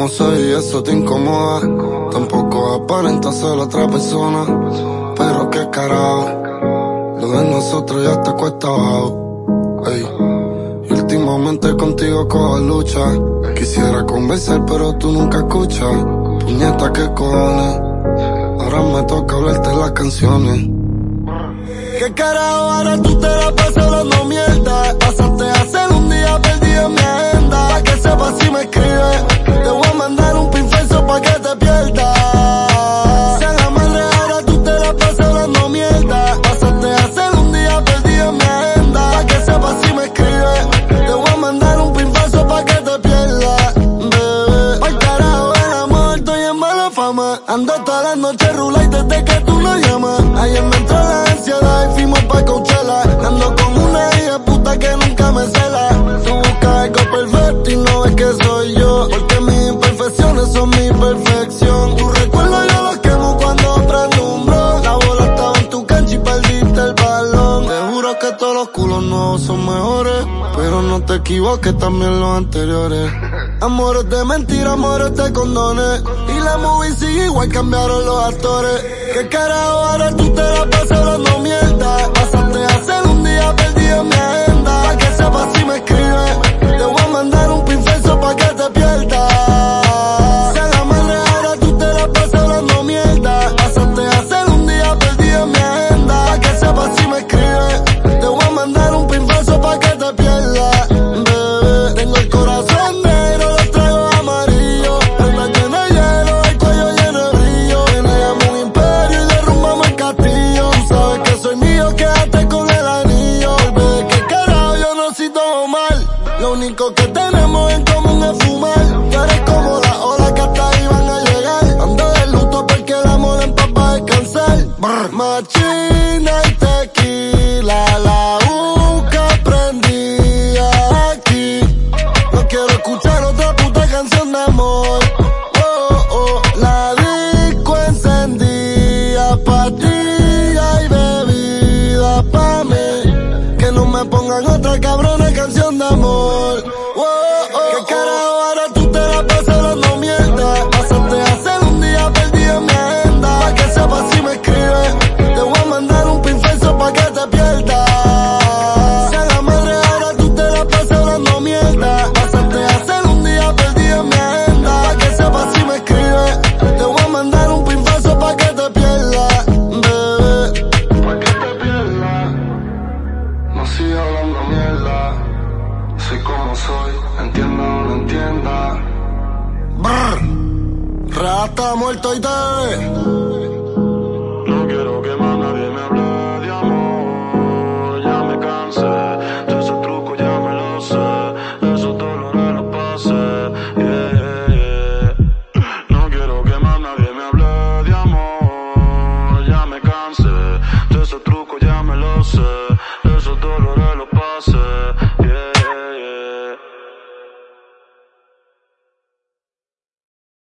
como soy y eso te incomoda. Tampoco aparenta ser otra persona, pero qué carajo, lo de nosotros ya te cuesta abajo. Ey. Y últimamente contigo cojo lucha. Quisiera conversar pero tú nunca escuchas. Puñeta, qué cojones, ahora me toca hablarte las canciones. ¿Qué carajo ahora tú te la pasas hablando mierda? Pasaste a ser un día perdido en mi agenda. Pa' que sepas si me escribes, te voy a mandar un pinceso pa' que te pierdas. Sea la madre ahora tú te la pasas hablando mierda. Pasaste a ser un día perdido en mi agenda. Pa' que sepas si me escribes, te voy a mandar un pinceso pa' que te pierdas. Bebé, pa'l carajo el amor, estoy en mala fama. Ando toda la noche rula y desde que tú no llamas. Ayer me entró la ansiedad y fuimos pa' Coachella. Ando con una hija puta que nunca me cela. Tú buscas algo perfecto y no ves que soy yo, porque mis imperfecciones son mi perfección. Tu recuerdo yo lo quemo cuando prendo un bro. La bola estaba en tu cancha y perdiste el balón. Te juro que todos los culos nuevos son mejores, pero no te equivoques, también los anteriores. Amores de mentira, amores de condones, y la movie sigue igual, cambiaron los actores. ¿Qué carajo ahora tú te la pasas hablando mierda? Pasaste a ser un día perdido en mi agenda. Pa' que sepas si me escribes, te voy a mandar un pinceso pa' que te pierdas. Sea la madre ahora tú te la pasas hablando mierda. Pasaste a ser un día perdido en mi agenda. Pa' que sepas si me escribes, te voy a mandar un pinceso pa' que te pierdas. Bebé, tengo el corazón negro, los traigo amarillo. Alma llena de hielo, el cuello lleno de brillo. Teníamos un imperio y derrumbamos el castillo. Tú sabes que soy mío, quédate con el anillo. Bebé, que carajo, yo no soy todo mal. Lo único que tenemos en común es fumar. Tú eres como la ola que hasta ahí van a llegar. Ando de luto porque el amor empapa a descansar. Machina y tequila, la busca prendida aquí. No quiero escuchar otra puta canción de amor. Oh, oh, la disco encendida, pastilla y bebida pa' mí. Que no me pongan otra cabrona canción de amor. Oh, oh, ¿qué carajo ahora tú te la pasas hablando mierda? Pasaste a ser un día perdido en mi agenda. Pa' que sepas si me escribes, te voy a mandar un pinceso pa' que te pierdas. Sea la madre ahora tú te la pasas hablando mierda. Pasaste a ser un día perdido en mi agenda. Pa' que sepas si me escribes, te voy a mandar un pinceso pa' que te pierdas. Bebé, pa' que te pierdas. No sigas hablando mierda. Soy como soy, entienda o no entienda. Brr. Rata muerto y te